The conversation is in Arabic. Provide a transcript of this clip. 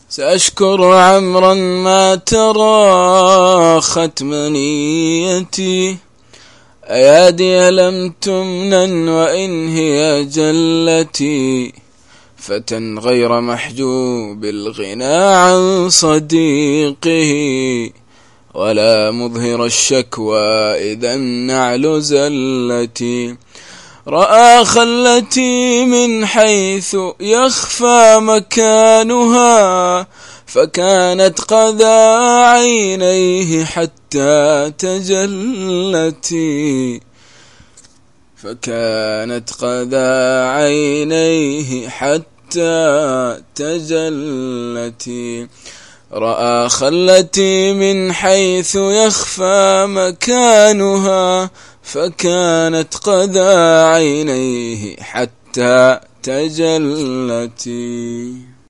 سأشكر عمرا ما تراخت منيتي، أيادي لم تمنن وإن هي جلتي، فتى غير محجوب الغنى عن صديقه، ولا مظهر الشكوى إذا النعل زلتي. رأى خلتي من حيث يخفى مكانها، فكانت قذى عينيه حتى تجلتي، فكانت قذى عينيه حتى تجلتي. رأى خلتي من حيث يخفى مكانها، فكانت قذى عينيه حتى تجلتي.